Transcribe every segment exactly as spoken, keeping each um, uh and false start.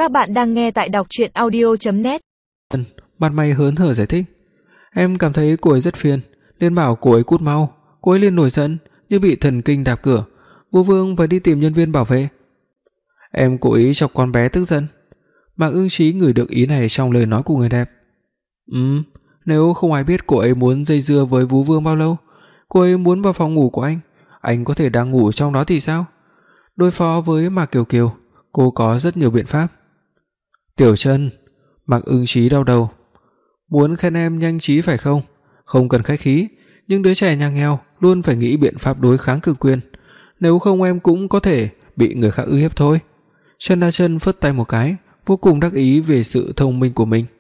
Các bạn đang nghe tại đọc truyện audio chấm net. Mặt mày hớn hở giải thích. Em cảm thấy cô ấy rất phiền, liền bảo cô ấy cút mau. Cô ấy liền nổi giận như bị thần kinh đạp cửa. Vũ Vương phải đi tìm nhân viên bảo vệ. Em cố ý chọc con bé tức giận. Mạc Ưng Trí ngửi được ý này trong lời nói của người đẹp. Ừm, nếu không ai biết cô ấy muốn dây dưa với Vũ Vương bao lâu, cô ấy muốn vào phòng ngủ của anh, anh có thể đang ngủ trong đó thì sao? Đối phó với Mạc Kiều Kiều, cô có rất nhiều biện pháp. Tiểu Chân, Mạc Ưng Trí đau đầu. Muốn khen em nhanh trí phải không? Không cần khách khí, nhưng đứa trẻ nhà nghèo luôn phải nghĩ biện pháp đối kháng cường quyền, nếu không em cũng có thể bị người khác ức hiếp thôi. Trần Đa Chân phất tay một cái, vô cùng đắc ý về sự thông minh của mình.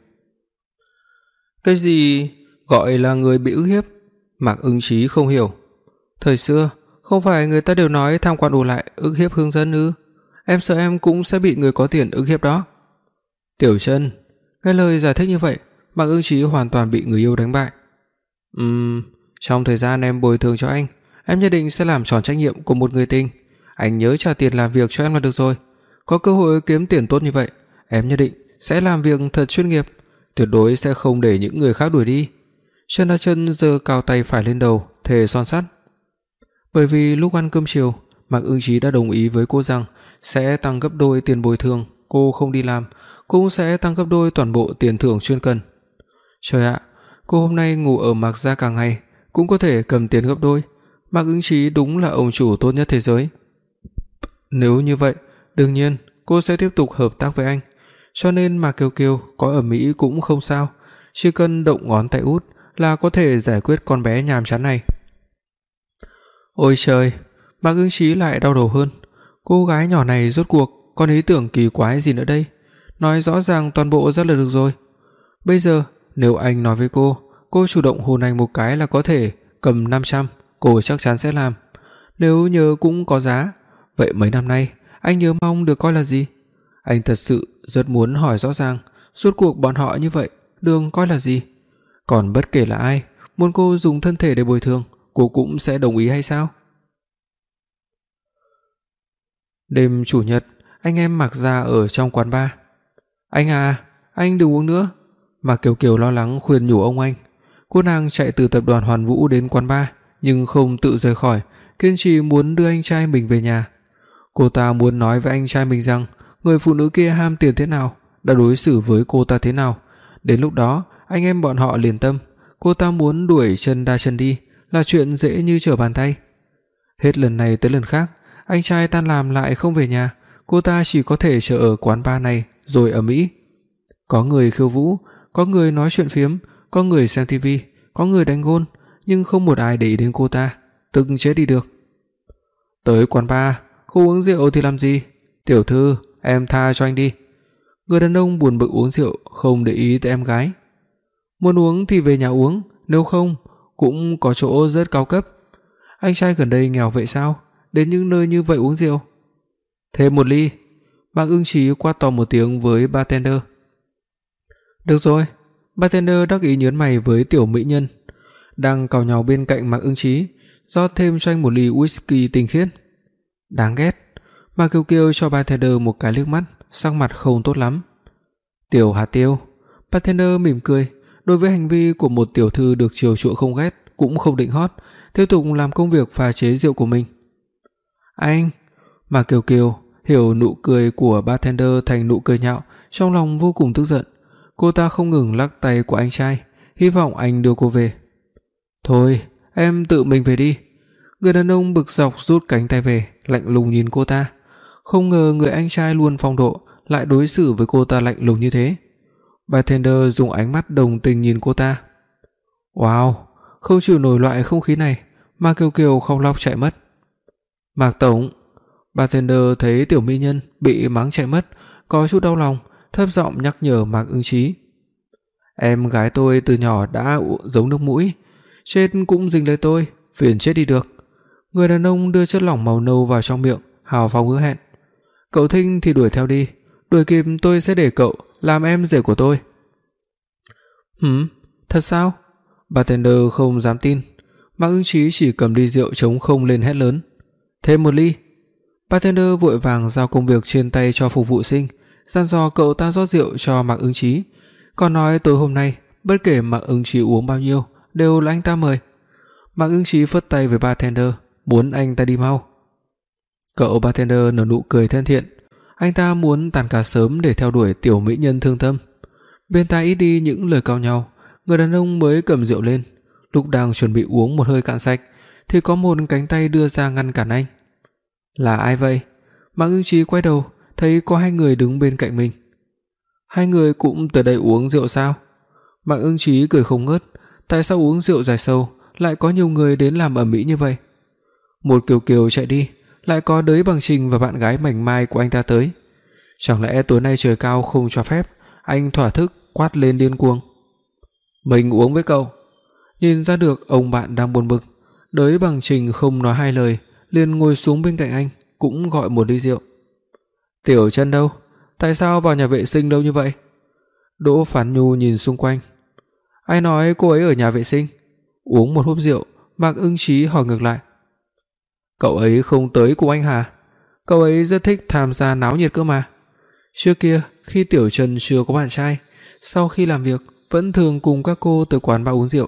Cái gì gọi là người bị ức hiếp? Mạc Ưng Trí không hiểu. Thời xưa, không phải người ta đều nói tham quan ổ lại ức hiếp hương dân ư? Em sợ em cũng sẽ bị người có tiền ức hiếp đó. Tiểu Chân, nghe lời giải thích như vậy, Mạc Ưng Trí hoàn toàn bị người yêu đánh bại. Ừm, trong thời gian em bồi thường cho anh, em nhất định sẽ làm tròn trách nhiệm của một người tình. Anh nhớ trả tiền làm việc cho em là được rồi. Có cơ hội kiếm tiền tốt như vậy, em nhất định sẽ làm việc thật chuyên nghiệp, tuyệt đối sẽ không để những người khác đuổi đi. Trần Đa Chân giơ cao tay phải lên đầu, thề son sắt. Bởi vì lúc ăn cơm chiều, Mạc Ưng Trí đã đồng ý với cô rằng sẽ tăng gấp đôi tiền bồi thường, cô không đi làm cũng sẽ tăng gấp đôi toàn bộ tiền thưởng chuyên cần. Trời ạ, cô hôm nay ngủ ở Mạc gia cả ngày cũng có thể cầm tiền gấp đôi. Mạc Ưng Trí đúng là ông chủ tốt nhất thế giới. Nếu như vậy, đương nhiên cô sẽ tiếp tục hợp tác với anh. Cho nên Mạc Kiều Kiều có ở Mỹ cũng không sao, chỉ cần động ngón tay út là có thể giải quyết con bé nhàm chán này. Ôi trời, Mạc Ưng Trí lại đau đầu hơn. Cô gái nhỏ này rốt cuộc có ý tưởng kỳ quái gì nữa đây? Nói rõ ràng toàn bộ ra là được rồi. Bây giờ nếu anh nói với cô, cô chủ động hôn anh một cái là có thể cầm năm trăm, cô chắc chắn sẽ làm. Nếu nhớ cũng có giá, vậy mấy năm nay anh nhớ mong được coi là gì? Anh thật sự rất muốn hỏi rõ ràng, rốt cuộc bọn họ như vậy đường coi là gì? Còn bất kể là ai, muốn cô dùng thân thể để bồi thường, cô cũng sẽ đồng ý hay sao? Đêm chủ nhật, anh em Mạc gia ở trong quán bar. Anh à, anh đừng uống nữa. Mạc Kiều Kiều lo lắng khuyên nhủ ông anh. Cô nàng chạy từ tập đoàn Hoàn Vũ đến quán bar nhưng không tự rời khỏi, kiên trì muốn đưa anh trai mình về nhà. Cô ta muốn nói với anh trai mình rằng người phụ nữ kia ham tiền thế nào, đã đối xử với cô ta thế nào. Đến lúc đó, anh em bọn họ liền tâm, cô ta muốn đuổi Trần Đa Chân đi là chuyện dễ như trở bàn tay. Hết lần này tới lần khác, anh trai tan làm lại không về nhà, cô ta chỉ có thể chờ ở quán bar này rồi ở Mỹ. Có người khiêu vũ, có người nói chuyện phiếm, có người xem ti vi, có người đánh gôn, nhưng không một ai để ý đến cô ta, tức chết đi được. Tới quán bar, không uống rượu thì làm gì? Tiểu thư, em tha cho anh đi. Người đàn ông buồn bực uống rượu, không để ý tới em gái. Muốn uống thì về nhà uống, nếu không cũng có chỗ rất cao cấp. Anh trai gần đây nghèo vậy sao? Đến những nơi như vậy uống rượu. Thêm một ly. Mạc Ưng Trí quát to một tiếng với bartender. Được rồi. Bartender đắc ý nhướng mày với tiểu mỹ nhân đang cào nhào bên cạnh Mạc Ưng Trí, rót thêm cho anh một ly whisky tinh khiết. Đáng ghét. Mạc Kiều Kiều cho bartender một cái liếc mắt, sắc mặt không tốt lắm. Tiểu Hà Tiêu. Bartender mỉm cười, đối với hành vi của một tiểu thư được chiều chuộng không ghét, cũng không định hót, tiếp tục làm công việc pha chế rượu của mình. Anh. Mạc Kiều Kiều hiểu nụ cười của bartender thành nụ cười nhạo, trong lòng vô cùng tức giận. Cô ta không ngừng lắc tay của anh trai, hy vọng anh đưa cô về. Thôi, em tự mình về đi. Người đàn ông bực dọc rút cánh tay về, lạnh lùng nhìn cô ta. Không ngờ người anh trai luôn phong độ lại đối xử với cô ta lạnh lùng như thế. Bartender dùng ánh mắt đồng tình nhìn cô ta. Wow, không chịu nổi loại không khí này, Mạc Kiều Kiều khóc lóc chạy mất. Mạc tổng. Bartender thấy tiểu mỹ nhân bị mắng chạy mất, có chút đau lòng, thấp giọng nhắc nhở Mạc Ưng Trí. Em gái tôi từ nhỏ đã giống nước mũi, chết cũng dính lấy tôi, phiền chết đi được. Người đàn ông đưa chất lỏng màu nâu vào trong miệng, hào phóng hứa hẹn. Cậu Thinh thì đuổi theo đi, đuổi kịp tôi sẽ để cậu làm em rể của tôi. Hửm, thật sao? Bartender không dám tin. Mạc Ưng Trí chỉ cầm ly rượu trống không lên hét lớn. Thêm một ly. Bartender vội vàng giao công việc trên tay cho phục vụ sinh, dặn dò cậu ta rót rượu cho Mạc Ứng Chí, còn nói tối hôm nay bất kể Mạc Ứng Chí uống bao nhiêu đều là anh ta mời. Mạc Ứng Chí phất tay với bartender, muốn anh ta đi mau. Cậu bartender nở nụ cười thân thiện, anh ta muốn tàn ca sớm để theo đuổi tiểu mỹ nhân thương tâm. Bên tai ít đi những lời cau nhau, người đàn ông mới cầm rượu lên, lúc đang chuẩn bị uống một hơi cạn sạch thì có một cánh tay đưa ra ngăn cản anh. Là ai vậy? Mạc Ứng Chí quay đầu, thấy có hai người đứng bên cạnh mình. Hai người cũng tới đây uống rượu sao? Mạc Ứng Chí cười không ngớt, tại sao uống rượu dài sâu lại có nhiều người đến làm ầm ĩ như vậy? Một Kiều Kiều chạy đi, lại có Đới Bằng Trình và bạn gái mảnh mai của anh ta tới. Chẳng lẽ tối nay trời cao không cho phép? Anh thỏa thức quát lên điên cuồng. Mình uống với cậu. Nhìn ra được ông bạn đang buồn bực, Đới Bằng Trình không nói hai lời, liền ngồi xuống bên cạnh anh, cũng gọi một ly rượu. Tiểu Chân đâu? Tại sao vào nhà vệ sinh lâu như vậy? Đỗ Phán Nhu nhìn xung quanh. Ai nói cô ấy ở nhà vệ sinh? Uống một hớp rượu, Mạc Ứng Chí hỏi ngược lại. Cậu ấy không tới cùng anh hả? Cậu ấy rất thích tham gia náo nhiệt cơ mà. Trước kia khi Tiểu Chân chưa có bạn trai, sau khi làm việc vẫn thường cùng các cô tới quán bar uống rượu.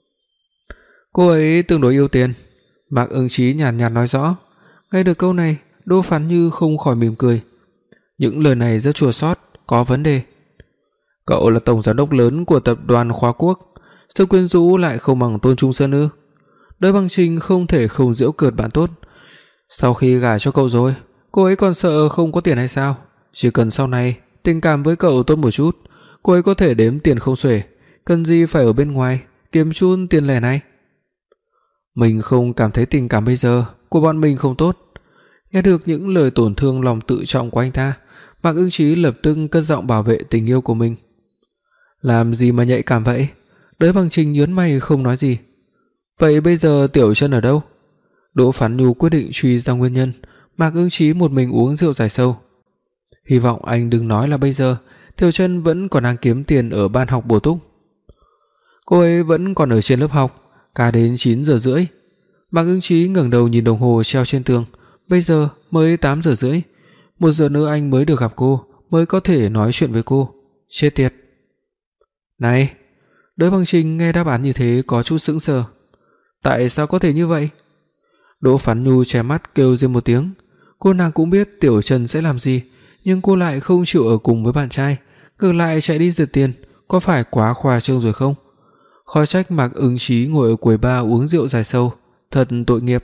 Cô ấy tương đối yêu tiền. Mạc Ứng Chí nhàn nhạt nói rõ. Nghe được câu này, Đỗ Phán Như không khỏi mỉm cười. Những lời này rất chua xót, có vấn đề. Cậu là tổng giám đốc lớn của tập đoàn Khoa Quốc, sự quyến rũ lại không bằng Tôn Trung Sơn ư? Đới Bằng Trình không thể không giễu cợt bạn tốt. Sau khi gả cho cậu rồi, cô ấy còn sợ không có tiền hay sao? Chỉ cần sau này tình cảm với cậu tốt một chút, cô ấy có thể đếm tiền không xuể, cần gì phải ở bên ngoài kiếm chút tiền lẻ này. Mình không cảm thấy tình cảm bây giờ của bọn mình không tốt. Nghe được những lời tổn thương lòng tự trọng của anh ta, Mạc Ứng Chí lập tức cất giọng bảo vệ tình yêu của mình. Làm gì mà nhạy cảm vậy? Đới Bằng Trình nhướng mày không nói gì. Vậy bây giờ Tiểu Chân ở đâu? Đỗ Phán Nhu quyết định truy ra nguyên nhân. Mạc Ứng Chí một mình uống rượu dài sâu. Hy vọng anh đừng nói là bây giờ Tiểu Chân vẫn còn đang kiếm tiền ở ban học bổ túc. Cô ấy vẫn còn ở trên lớp học, cả đến chín giờ rưỡi. Mạc Ứng Chí ngẩng đầu nhìn đồng hồ treo trên tường, bây giờ mới tám giờ rưỡi. Một giờ nữa anh mới được gặp cô, mới có thể nói chuyện với cô. Chết tiệt. Này, Đới Bằng Trình nghe đáp án như thế có chút sững sờ. Tại sao có thể như vậy? Đỗ Phán Nhu che mắt kêu lên một tiếng. Cô nàng cũng biết Tiểu Chân sẽ làm gì, nhưng cô lại không chịu ở cùng với bạn trai, ngược lại chạy đi giật tiền, có phải quá khoa trương rồi không? Khó trách Mạc Ứng Chí ngồi ở quầy bar uống rượu dài sâu, thật tội nghiệp.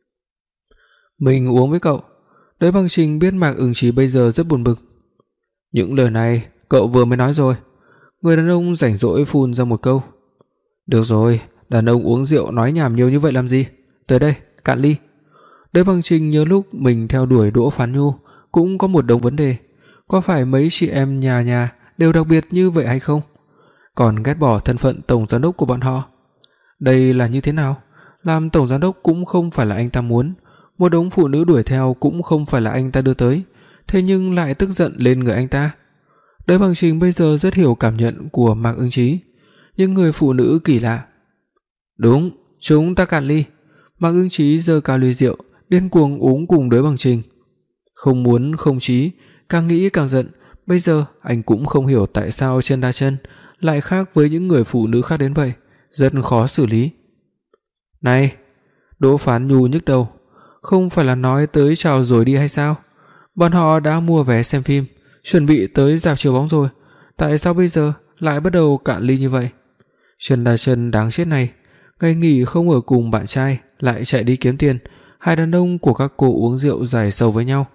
Mình uống với cậu. Đới Bằng Trình biết Mạc Ứng Chí bây giờ rất buồn bực. Những lời này cậu vừa mới nói rồi. Người đàn ông rảnh rỗi phun ra một câu. Được rồi, đàn ông uống rượu nói nhảm nhiều như vậy làm gì? Tới đây, cạn ly. Đới Bằng Trình nhớ lúc mình theo đuổi Đỗ Phán Nhu cũng có một đống vấn đề, có phải mấy chị em nhà nhà đều đặc biệt như vậy hay không? Còn ghét bỏ thân phận tổng giám đốc của bọn họ. Đây là như thế nào? Làm tổng giám đốc cũng không phải là anh ta muốn, một đống phụ nữ đuổi theo cũng không phải là anh ta đưa tới, thế nhưng lại tức giận lên người anh ta. Đới Bằng Trình bây giờ rất hiểu cảm nhận của Mạc Ứng Chí, những người phụ nữ kỳ lạ. Đúng, chúng ta cạn ly. Mạc Ứng Chí giơ cao ly rượu, điên cuồng uống cùng Đới Bằng Trình. Không muốn không chí, càng nghĩ càng giận, bây giờ anh cũng không hiểu tại sao Chân Đa Chân lại khác với những người phụ nữ khác đến vậy, rất khó xử lý. Này, Đỗ Phán Nhu nhức đầu, không phải là nói tới chào rồi đi hay sao? Bọn họ đã mua vé xem phim, chuẩn bị tới rạp chiếu bóng rồi, tại sao bây giờ lại bắt đầu cạn ly như vậy? Chân Đa Chân đáng chết này, ngày nghỉ không ở cùng bạn trai lại chạy đi kiếm tiền, hai đàn ông của các cô uống rượu dài sâu với nhau.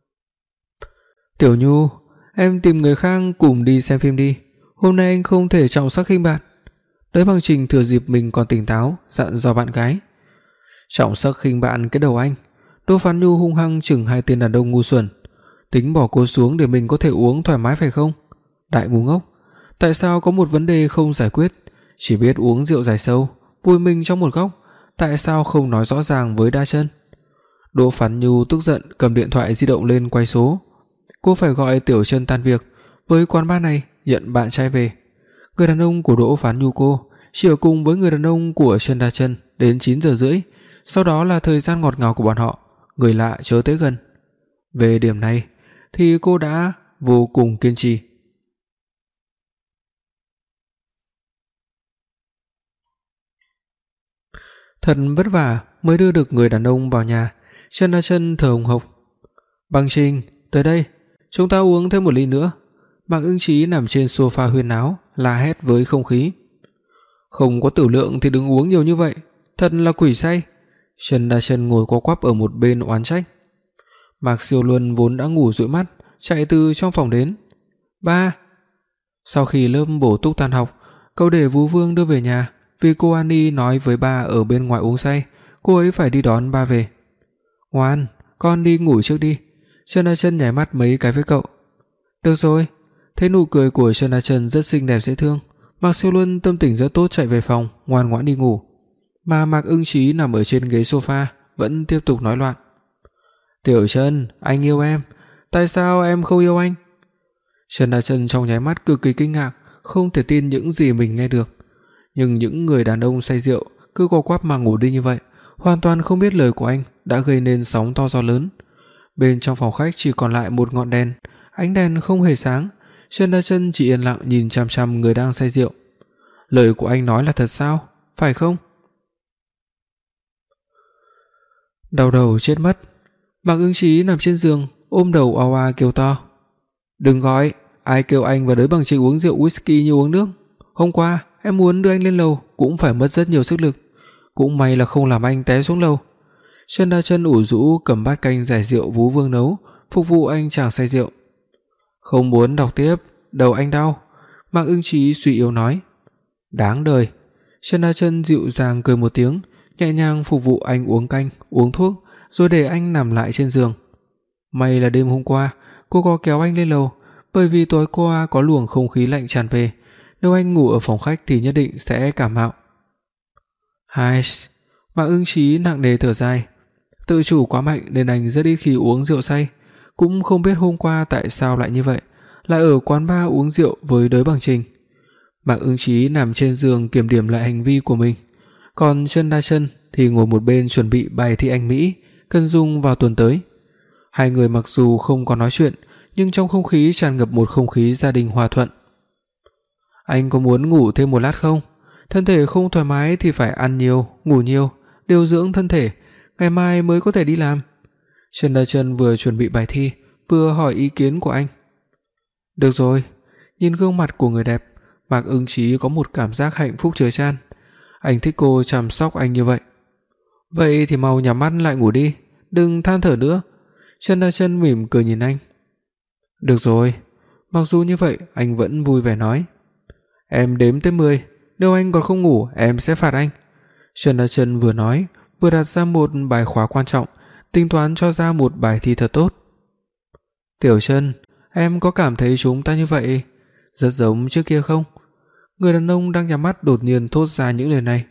Tiểu Nhu, em tìm người khác cùng đi xem phim đi, hôm nay anh không thể trọng sắc khinh bạn. Đới Bằng Trình thừa dịp mình còn tỉnh táo dặn dò bạn gái. Trọng sắc khinh bạn cái đầu anh. Đỗ Phán Nhu hung hăng chừng hai tên đàn ông ngu xuẩn. Tính bỏ cô xuống để mình có thể uống thoải mái phải không? Đại ngu ngốc. Tại sao có một vấn đề không giải quyết, chỉ biết uống rượu dài sâu, vùi mình trong một góc, tại sao không nói rõ ràng với Đa Chân? Đỗ Phán Nhu tức giận cầm điện thoại di động lên quay số. Cô phải gọi Tiểu Chân tan việc, với quán bar này nhận bạn trai về. Người đàn ông của Đỗ Phán Nhu cô chỉ ở cùng với người đàn ông của Chân Đa Chân đến chín giờ rưỡi, sau đó là thời gian ngọt ngào của bọn họ, người lạ chớ tới gần. Về điểm này thì cô đã vô cùng kiên trì. Thật vất vả mới đưa được người đàn ông vào nhà. Trần Đa Chân thở hồng hộc. "Bằng Trình, tới đây, chúng ta uống thêm một ly nữa." Mạc Ưng Trí nằm trên sofa huyên náo, la hét với không khí. "Không có tử lượng thì đừng uống nhiều như vậy, thật là quỷ say." Trần Đa Chân ngồi co quắp ở một bên oán trách. Mạc Siêu Luân vốn đã ngủ dụi mắt, chạy từ trong phòng đến. "Ba." Sau khi lớp bổ túc tan học, cậu để Vũ Vương đưa về nhà, vì cô Annie nói với ba ở bên ngoài uống say, cô ấy phải đi đón ba về. "Ngoan, con đi ngủ trước đi." Trần Đa Chân nháy mắt mấy cái với cậu. "Được rồi." Thấy nụ cười của Trần Đa Chân rất xinh đẹp dễ thương, Mạc Siêu Luân tâm tình rất tốt chạy về phòng, ngoan ngoãn đi ngủ. Mà Mạc Ưng Trí nằm ở trên ghế sofa vẫn tiếp tục nói loạn. "Tiểu Chân, anh yêu em, tại sao em không yêu anh?" Trần Đa Chân trong nháy mắt cực kỳ kinh ngạc, không thể tin những gì mình nghe được. Nhưng những người đàn ông say rượu cứ co quắp mà ngủ đi như vậy, hoàn toàn không biết lời của anh đã gây nên sóng to gió lớn. Bên trong phòng khách chỉ còn lại một ngọn đèn, ánh đèn không hề sáng. Trần Đa Chân chỉ yên lặng nhìn chằm chằm người đang say rượu. Lời của anh nói là thật sao? Phải không? Đau đầu chết mất. Mạc Ưng Trí nằm trên giường, ôm đầu oa oa kêu to. "Đừng gọi, ai kêu anh và Đới Bằng Trình uống rượu whisky như uống nước. Hôm qua em muốn đưa anh lên lầu cũng phải mất rất nhiều sức lực, cũng may là không làm anh té xuống lầu." Trần Đa Chân ủ rũ cầm bát canh giải rượu Vũ Vương nấu, phục vụ anh chàng say rượu. "Không muốn đọc tiếp, đầu anh đau." Mạc Ưng Trí suy yếu nói. "Đáng đời." Trần Đa Chân dịu dàng cười một tiếng, nhẹ nhàng phục vụ anh uống canh, uống thuốc, rồi để anh nằm lại trên giường. May là đêm hôm qua cô có kéo anh lên lầu, bởi vì tối qua có luồng không khí lạnh tràn về, nếu anh ngủ ở phòng khách thì nhất định sẽ cảm mạo. Hai, Mạc Ưng Trí nặng nề thở dài. Tự chủ quá mạnh nên anh rất ít khi uống rượu say, cũng không biết hôm qua tại sao lại như vậy, lại ở quán bar uống rượu với Đới Bằng Trình. Mạc Ưng Trí nằm trên giường kiểm điểm lại hành vi của mình, còn Trần Đa Chân thì ngồi một bên chuẩn bị bài thi Anh Mỹ cần dùng vào tuần tới. Hai người mặc dù không có nói chuyện, nhưng trong không khí tràn ngập một không khí gia đình hòa thuận. "Anh có muốn ngủ thêm một lát không? Thân thể không thoải mái thì phải ăn nhiều, ngủ nhiều, điều dưỡng thân thể, ngày mai mới có thể đi làm." Trần Đa Chân vừa chuẩn bị bài thi, vừa hỏi ý kiến của anh. "Được rồi." Nhìn gương mặt của người đẹp, Mạc Ưng Trí có một cảm giác hạnh phúc chứa chan. Anh thích cô chăm sóc anh như vậy. "Vậy thì mau nhắm mắt lại ngủ đi, đừng than thở nữa." Trần Đa Chân mỉm cười nhìn anh. "Được rồi." Mặc dù như vậy, anh vẫn vui vẻ nói. "Em đếm tới mười, nếu anh còn không ngủ, em sẽ phạt anh." Trần Đa Chân vừa nói, vừa đặt ra một bài khóa quan trọng, tính toán cho ra một bài thi thật tốt. "Tiểu Chân, em có cảm thấy chúng ta như vậy rất giống trước kia không?" Người đàn ông đang nhắm mắt đột nhiên thốt ra những lời này.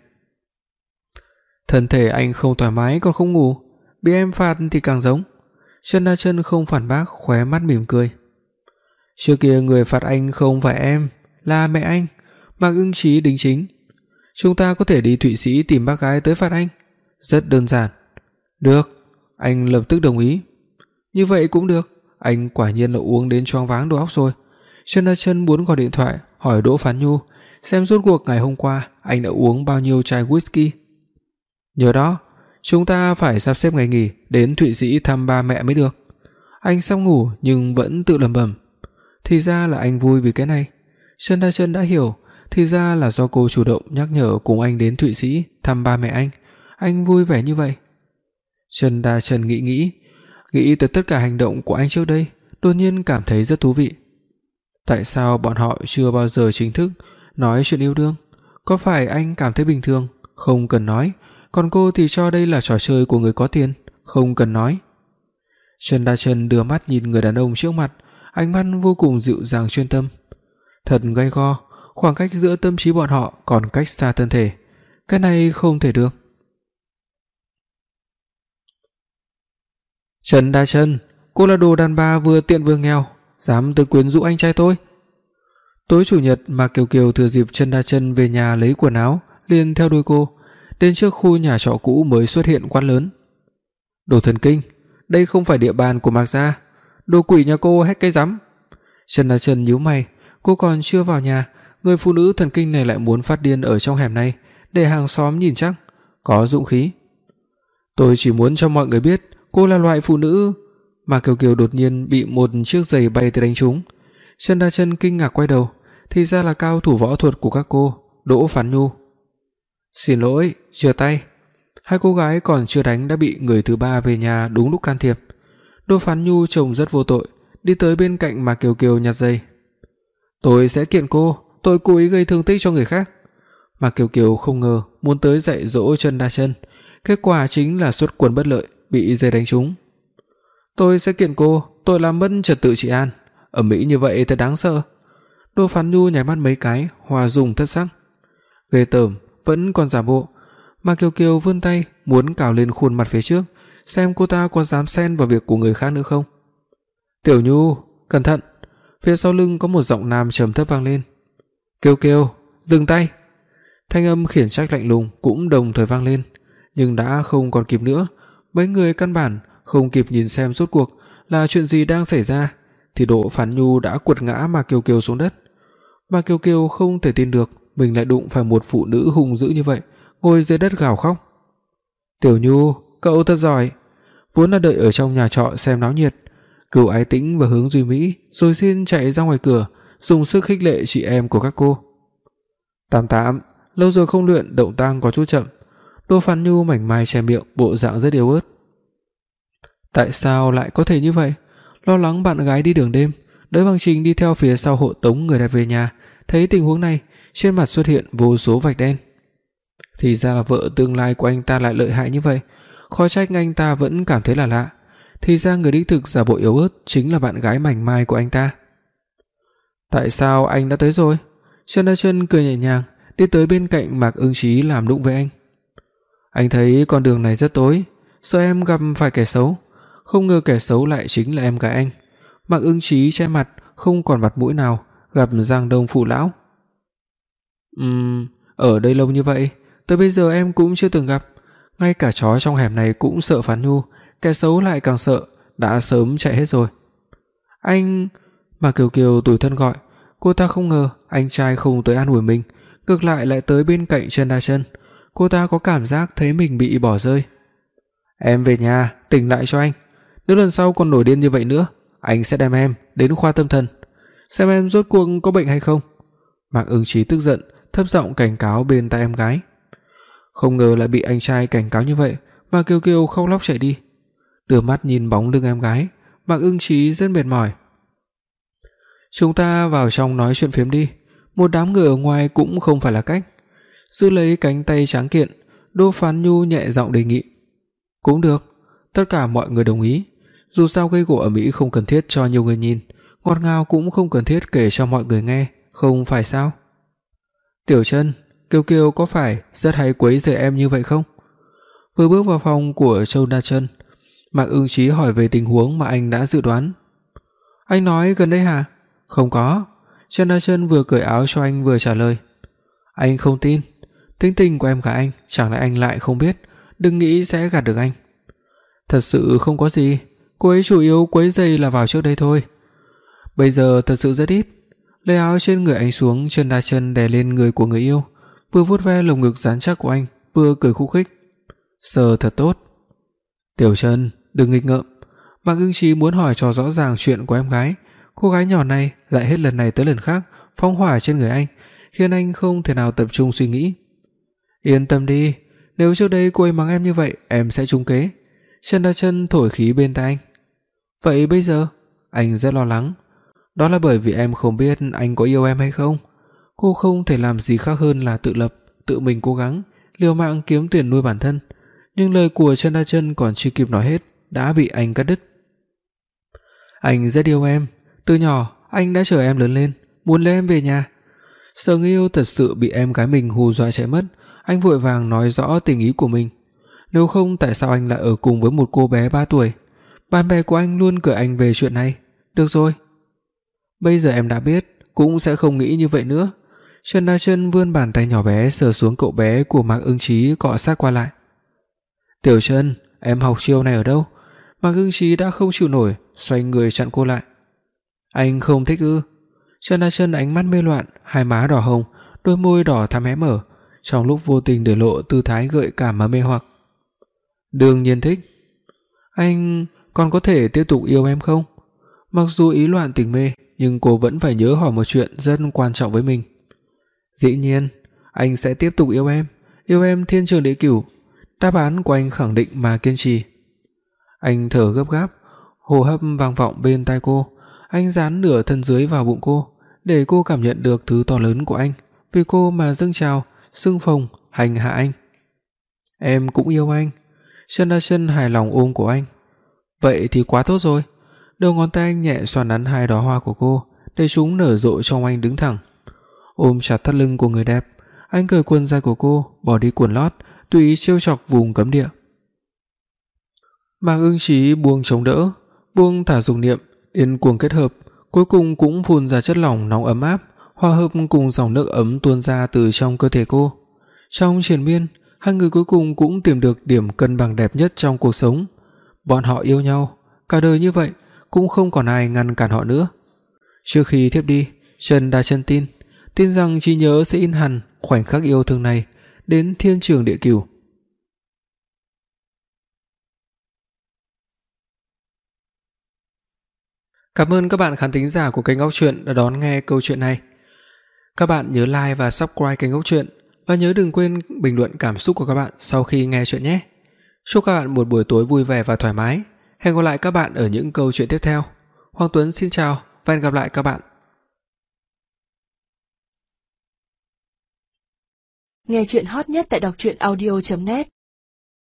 "Thân thể anh không thoải mái còn không ngủ, bị em phạt thì càng giống." Trần Đa Chân không phản bác, khóe mắt mỉm cười. "Trước kia người phạt anh không phải em, là mẹ anh." Mạc Ưng Trí đính chính. "Chúng ta có thể đi Thụy Sĩ tìm bác gái tới phạt anh. Rất đơn giản." "Được." Anh lập tức đồng ý. "Như vậy cũng được." Anh quả nhiên là uống đến choáng váng đầu óc rồi. Trần Đa Chân muốn gọi điện thoại hỏi Đỗ Phán Nhu xem rốt cuộc ngày hôm qua anh đã uống bao nhiêu chai whisky. "Nhớ đó, chúng ta phải sắp xếp ngày nghỉ đến Thụy Sĩ thăm ba mẹ mới được." Anh sắp ngủ nhưng vẫn tự lẩm bẩm. Thì ra là anh vui vì cái này. Trần Đa Chân đã hiểu, thì ra là do cô chủ động nhắc nhở cùng anh đến Thụy Sĩ thăm ba mẹ anh, anh vui vẻ như vậy. Trần Đa Chân nghĩ nghĩ, nghĩ tới tất cả hành động của anh trước đây, đột nhiên cảm thấy rất thú vị. Tại sao bọn họ chưa bao giờ chính thức nói chuyện yêu đương? Có phải anh cảm thấy bình thường, không cần nói, còn cô thì cho đây là trò chơi của người có tiền, không cần nói. Trần Đa Chân đưa mắt nhìn người đàn ông trước mặt, ánh mắt vô cùng dịu dàng chuyên tâm. Thật gay go, khoảng cách giữa tâm trí bọn họ còn cách xa thân thể. Cái này không thể được. "Trần Đa Chân, cô là đồ đàn bà vừa tiện vừa nghèo, dám tự quyến rũ anh trai tôi." Tối chủ nhật, Mạc Kiều Kiều thừa dịp Trần Đa Chân về nhà lấy quần áo, liền theo đuôi cô, đến trước khu nhà trọ cũ mới xuất hiện quát lớn. "Đồ thần kinh, đây không phải địa bàn của Mạc gia, đồ quỷ nhà cô hét cái rắm." Trần Đa Chân nhíu mày, cô còn chưa vào nhà, người phụ nữ thần kinh này lại muốn phát điên ở trong hẻm này, để hàng xóm nhìn chắc, có dũng khí. Tôi chỉ muốn cho mọi người biết cô là loại phụ nữ. Mà Kiều Kiều đột nhiên bị một chiếc giày bay tới đánh trúng. Trần Đa Chân kinh ngạc quay đầu, thì ra là cao thủ võ thuật của các cô, Đỗ Phán Nhu. Xin lỗi, chừa tay. Hai cô gái còn chưa đánh đã bị người thứ ba về nhà đúng lúc can thiệp. Đỗ Phán Nhu trông rất vô tội, đi tới bên cạnh Mạc Kiều Kiều nhặt giày. Tôi sẽ kiện cô, tội cố ý gây thương tích cho người khác. Mạc Kiều Kiều không ngờ muốn tới dạy dỗ Trần Đa Chân, kết quả chính là xuất quân bất lợi, bị giày đánh trúng. Tôi sẽ kiện cô, tội làm mất trật tự trị an, ầm ĩ như vậy thật đáng sợ. Đỗ Phán Nhu nháy mắt mấy cái, hòa dùng thất sắc. Ghê tởm, vẫn còn giả bộ. Mạc Kiều Kiều vươn tay muốn cào lên khuôn mặt phía trước, xem cô ta có dám xen vào việc của người khác nữa không. Tiểu Nhu, cẩn thận. Phía sau lưng có một giọng nam trầm thấp vang lên. Kiều Kiều, dừng tay. Thanh âm khiển trách lạnh lùng cũng đồng thời vang lên, nhưng đã không còn kịp nữa. Mấy người căn bản không kịp nhìn xem rốt cuộc là chuyện gì đang xảy ra, thì Đỗ Phán Nhu đã quật ngã Mạc Kiều Kiều xuống đất. Mạc Kiều Kiều không thể tin được mình lại đụng phải một phụ nữ hung dữ như vậy, ngồi dưới đất gào khóc. Tiểu Nhu, cậu thật giỏi. Vốn là đợi ở trong nhà trọ xem náo nhiệt, Cửu Ái Tĩnh và Hướng Duy Mỹ rồi xin chạy ra ngoài cửa, dùng sức khích lệ chị em của các cô. Tám tám, lâu rồi không luyện, động tác có chút chậm. Đỗ Phán Nhu mảnh mai che miệng, bộ dạng rất yếu ớt. Tại sao lại có thể như vậy? Lo lắng bạn gái đi đường đêm, Đới Bằng Trình đi theo phía sau hộ tống người đẹp về nhà, thấy tình huống này, trên mặt xuất hiện vô số vạch đen. Thì ra là vợ tương lai của anh ta lại lợi hại như vậy, khó trách anh ta vẫn cảm thấy là lạ. Thì ra người đích thực giả bộ yếu ớt chính là bạn gái mảnh mai của anh ta. Tại sao anh đã tới rồi? Trần Đa Chân cười nhẹ nhàng, đi tới bên cạnh Mạc Ưng Chí làm nũng với anh. Anh thấy con đường này rất tối, sợ em gặp phải kẻ xấu, không ngờ kẻ xấu lại chính là em gái anh. Mạc Ưng Chí che mặt, không còn mặt mũi nào, gặp Giang Đông phụ lão. Ừm, ở đây lâu như vậy, tới bây giờ em cũng chưa từng gặp, ngay cả chó trong hẻm này cũng sợ Phán Nhu, kẻ xấu lại càng sợ, đã sớm chạy hết rồi. Anh... Mà Kiều Kiều tủi thân gọi, cô ta không ngờ anh trai không tới an ủi mình, ngược lại lại tới bên cạnh Trần Đa Chân. Cô ta có cảm giác thấy mình bị bỏ rơi. Em về nhà, tỉnh lại cho anh. Nếu lần sau còn nổi điên như vậy nữa, anh sẽ đem em đến khoa tâm thần, xem em rốt cuộc có bệnh hay không. Mạc Ưng Chí tức giận, thấp giọng cảnh cáo bên tai em gái. Không ngờ lại bị anh trai cảnh cáo như vậy, mà Kiều Kiều khóc lóc chạy đi. Đưa mắt nhìn bóng lưng em gái, Mạc Ưng Chí rất mệt mỏi. Chúng ta vào trong nói chuyện phiếm đi, một đám người ở ngoài cũng không phải là cách. Giữ lấy cánh tay trắng kiện, Đỗ Phán Nhu nhẹ giọng đề nghị. Cũng được, tất cả mọi người đồng ý. Dù sao gây gổ ở Mỹ không cần thiết cho nhiều người nhìn, ngọt ngào cũng không cần thiết kể cho mọi người nghe, không phải sao? Tiểu Chân, Kiều Kiều có phải rất hay quấy rầy em như vậy không? Vừa bước vào phòng của Châu Đa Chân, Mạc Ưng Chí hỏi về tình huống mà anh đã dự đoán. Anh nói gần đây hả? Không có. Trần Đa Chân vừa cởi áo cho anh vừa trả lời. Anh không tin. Tính tình của em gái anh, chẳng lẽ anh lại không biết? Đừng nghĩ sẽ gạt được anh. Thật sự không có gì, cô ấy chủ yếu quấy rầy là vào trước đây thôi. Bây giờ thật sự rất ít. Lấy áo trên người anh xuống, Trần Đa Chân đè lên người của người yêu, vừa vuốt ve lồng ngực rắn chắc của anh, vừa cười khúc khích. Sờ thật tốt. Tiểu Chân, đừng nghịch ngợm. Mạc Ưng Chí muốn hỏi cho rõ ràng chuyện của em gái. Cô gái nhỏ này lại hết lần này tới lần khác phóng hỏa trên người anh, khiến anh không thể nào tập trung suy nghĩ. Yên tâm đi, nếu trước đây cô ấy mắng em như vậy, em sẽ trúng kế. Trần Đa Chân thổi khí bên tai anh. Vậy bây giờ? Anh rất lo lắng. Đó là bởi vì em không biết anh có yêu em hay không. Cô không thể làm gì khác hơn là tự lập, tự mình cố gắng, liều mạng kiếm tiền nuôi bản thân. Nhưng lời của Trần Đa Chân còn chưa kịp nói hết đã bị anh cắt đứt. Anh rất yêu em, từ nhỏ anh đã chờ em lớn lên, muốn lấy em về nhà. Sợ người yêu thật sự bị em gái mình hù dọa chạy mất, anh vội vàng nói rõ tình ý của mình. Nếu không tại sao anh lại ở cùng với một cô bé ba tuổi? Bạn bè của anh luôn cười anh về chuyện này. Được rồi, bây giờ em đã biết, cũng sẽ không nghĩ như vậy nữa. Trần Đa Chân vươn bàn tay nhỏ bé sờ xuống cậu bé của Mạc Ưng Chí, cọ sát qua lại. Tiểu Chân, em học chiêu này ở đâu? Mạc Ưng Chí đã không chịu nổi, xoay người chặn cô lại. Anh không thích ư? Trần Đại Chân ánh mắt mê loạn, hai má đỏ hồng, đôi môi đỏ thắm hé mở, trong lúc vô tình để lộ tư thái gợi cảm mà mê hoặc. Đương nhiên thích. Anh còn có thể tiếp tục yêu em không? Mặc dù ý loạn tình mê, nhưng cô vẫn phải nhớ hỏi một chuyện rất quan trọng với mình. Dĩ nhiên, anh sẽ tiếp tục yêu em, yêu em thiên trường địa cửu. Đáp án của anh khẳng định mà kiên trì. Anh thở gấp gáp, hô hấp vang vọng bên tai cô, anh dán nửa thân dưới vào bụng cô, để cô cảm nhận được thứ to lớn của anh, vì cô mà dâng trào, xương phồng, hành hạ anh. Em cũng yêu anh. Trần Đại Chân hài lòng ôm cổ anh. Vậy thì quá tốt rồi. Đầu ngón tay anh nhẹ xoa nắn hai đóa hoa của cô, để chúng nở rộ trong anh đứng thẳng. Ôm chặt thắt lưng của người đẹp, anh cởi quần dài của cô, bỏ đi quần lót, tùy ý trêu chọc vùng cấm địa. Mạc Ưng Chí buông chống đỡ, buông thả dục niệm, điên cuồng kết hợp, cuối cùng cũng phun ra chất lỏng nóng ấm áp, hòa hợp cùng dòng nước ấm tuôn ra từ trong cơ thể cô. Trong triền miên, hai người cuối cùng cũng tìm được điểm cân bằng đẹp nhất trong cuộc sống. Bọn họ yêu nhau, cả đời như vậy, cũng không còn ai ngăn cản họ nữa. Trước khi thiếp đi, Trần Đại Chân tin, tin rằng trí nhớ sẽ in hằn khoảnh khắc yêu thương này đến thiên trường địa cửu. Cảm ơn các bạn khán thính giả của kênh Ngốc Truyện đã đón nghe câu chuyện này. Các bạn nhớ like và subscribe kênh Ngốc Truyện và nhớ đừng quên bình luận cảm xúc của các bạn sau khi nghe chuyện nhé. Chúc các bạn một buổi tối vui vẻ và thoải mái. Hẹn gặp lại các bạn ở những câu chuyện tiếp theo. Hoàng Tuấn xin chào và hẹn gặp lại các bạn. Nghe truyện hot nhất tại đọc truyện audio chấm net.